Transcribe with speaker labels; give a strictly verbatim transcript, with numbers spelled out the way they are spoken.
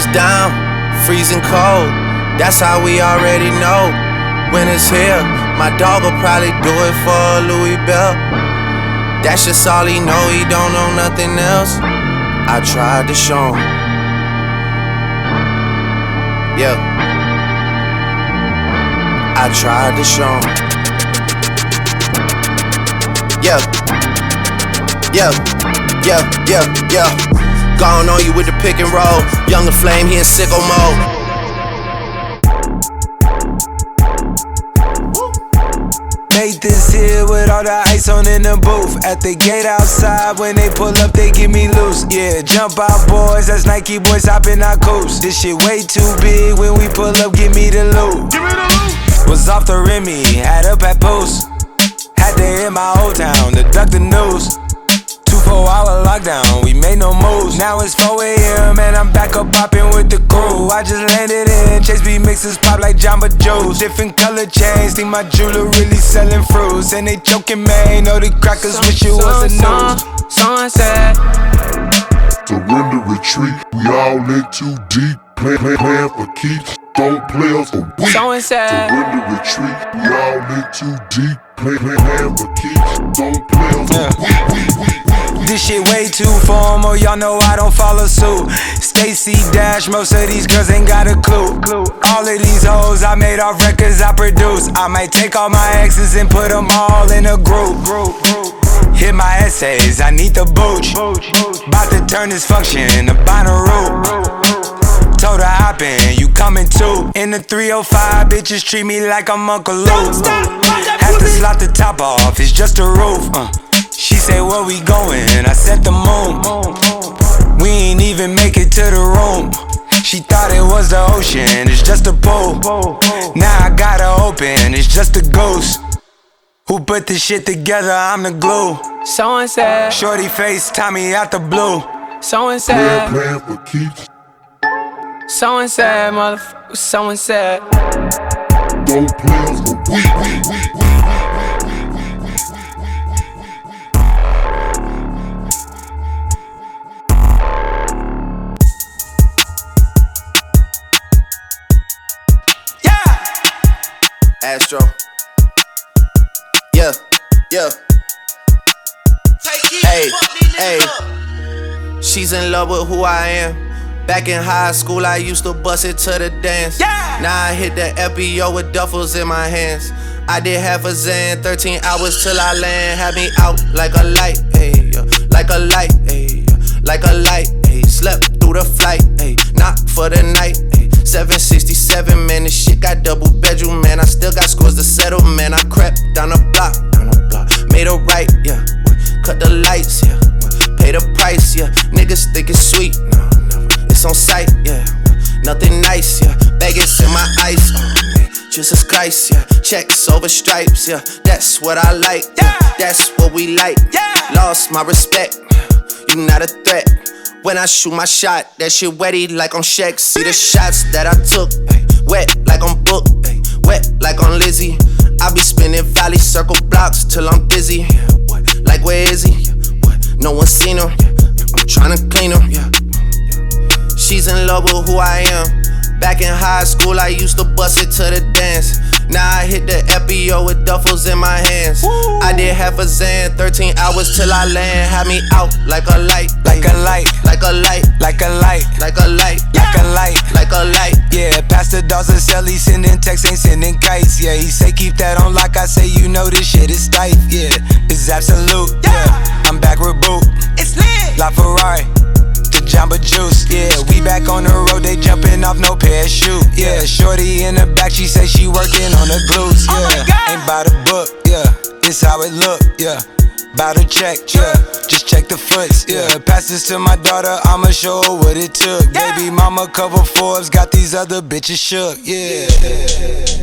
Speaker 1: down, freezing cold. That's how we already know when it's here. My dog will probably do it for a Louis belt. That's just all he know, he don't know nothing else. I tried to show him. Yeah, I tried to show him. Yeah, yeah, yeah, yeah, yeah. Gone on you with the pick and roll. Younger Flame, he in sicko mode.
Speaker 2: Nathan's here with all the ice on in the booth. At the gate outside, when they pull up, they get me loose. Yeah, jump out, boys, that's Nike boys hopping our coast. This shit way too big, when we pull up, give me the loot. Give me the loot. Was off the Remy, had up at post. Had to hit my old town to duck the news. Two four hour lockdown, we made no moves. Now it's four a.m. and I'm back up popping with the crew. I just landed in, Chase B mixes pop like Jamba Joe's. Different color chains, think my jeweler really selling fruits. And they joking, man, know the crackers so, wish it so, was a news.
Speaker 3: Someone said,
Speaker 4: surrender, retreat, we all in too deep. Plan, plan, plan for keeps, don't play us for weak.
Speaker 3: Someone said,
Speaker 4: surrender, retreat, we all in too deep. Plan, plan, plan for keeps, don't play us for weak.
Speaker 2: This shit way too formal, y'all know I don't follow suit. Stacy Dash, most of these girls ain't got a clue. All of these hoes I made off records I produce. I might take all my exes and put them all in a group. Hit my essays, I need the booch. About to turn this function into Bonnaroo. Told her hop in, you coming too. In the three oh five, bitches treat me like I'm Uncle Luke. Have to slot the top off, it's just a roof. uh. She said, where we going? I said the moon. We ain't even make it to the room. She thought it was the ocean, it's just a pool. Now I gotta open, it's just a ghost. Who put this shit together? I'm the glue.
Speaker 3: Someone said,
Speaker 2: shorty face, Tommy out the blue.
Speaker 3: Someone said,
Speaker 4: plan, plan for keeps.
Speaker 3: Someone said, motherfucker, someone said,
Speaker 4: don't play us for weak.
Speaker 1: Astro. Yeah, yeah. Hey, hey. She's in love with who I am. Back in high school, I used to bust it to the dance. Yeah. Now I hit the F B O with duffels in my hands. I did half a Zan, thirteen hours till I land. Had me out like a light, ayy, like a light, ayy, like a light, ayy. Slept through the flight, ayy, not for the night, ayy. seven sixty-seven, man, this shit got double bedroom, man. I still got scores to settle, man. I crept down the block, down the block, made a right, yeah. Cut the lights, yeah. Pay the price, yeah. Niggas think it's sweet, no, never. It's on sight, yeah. Nothing nice, yeah. Vegas in my ice, oh man. Jesus Christ, yeah. Checks over stripes, yeah. That's what I like, yeah. That's what we like, yeah. Lost my respect, you not a threat. When I shoot my shot, that shit wetty like on Shaq. See the shots that I took, ay, wet like on Book, ay, wet like on Lizzie. I be spinning valley circle blocks till I'm busy. Yeah, what? Like where is he? Yeah, what? No one seen him. Yeah, yeah, I'm tryna clean him. Yeah, yeah. She's in love with who I am. Back in high school, I used to bust it to the dance. Now I hit the F B O with duffels in my hands. Woo. I did half a Zan, thirteen hours till I land. Had me out like a light,
Speaker 2: like a light,
Speaker 1: like a light,
Speaker 2: like a light,
Speaker 1: like a light,
Speaker 2: like a light,
Speaker 1: like a light.
Speaker 2: Yeah, Pastor Dawson Sally sending texts, ain't sending kites. Yeah, he say keep that on like I say, you know this shit is tight. Yeah, it's absolute. Yeah, I'm back with Boot. It's lit. La Ferrari. Jamba Juice, yeah, we back on the road, they jumping off no parachute, yeah. Shorty in the back, she say she working on the glutes, yeah. Oh ain't by the book, yeah, it's how it look, yeah. Bout to check, yeah, just check the foots, yeah. Pass this to my daughter, I'ma show her what it took. Baby mama cover Forbes, got these other bitches shook, yeah.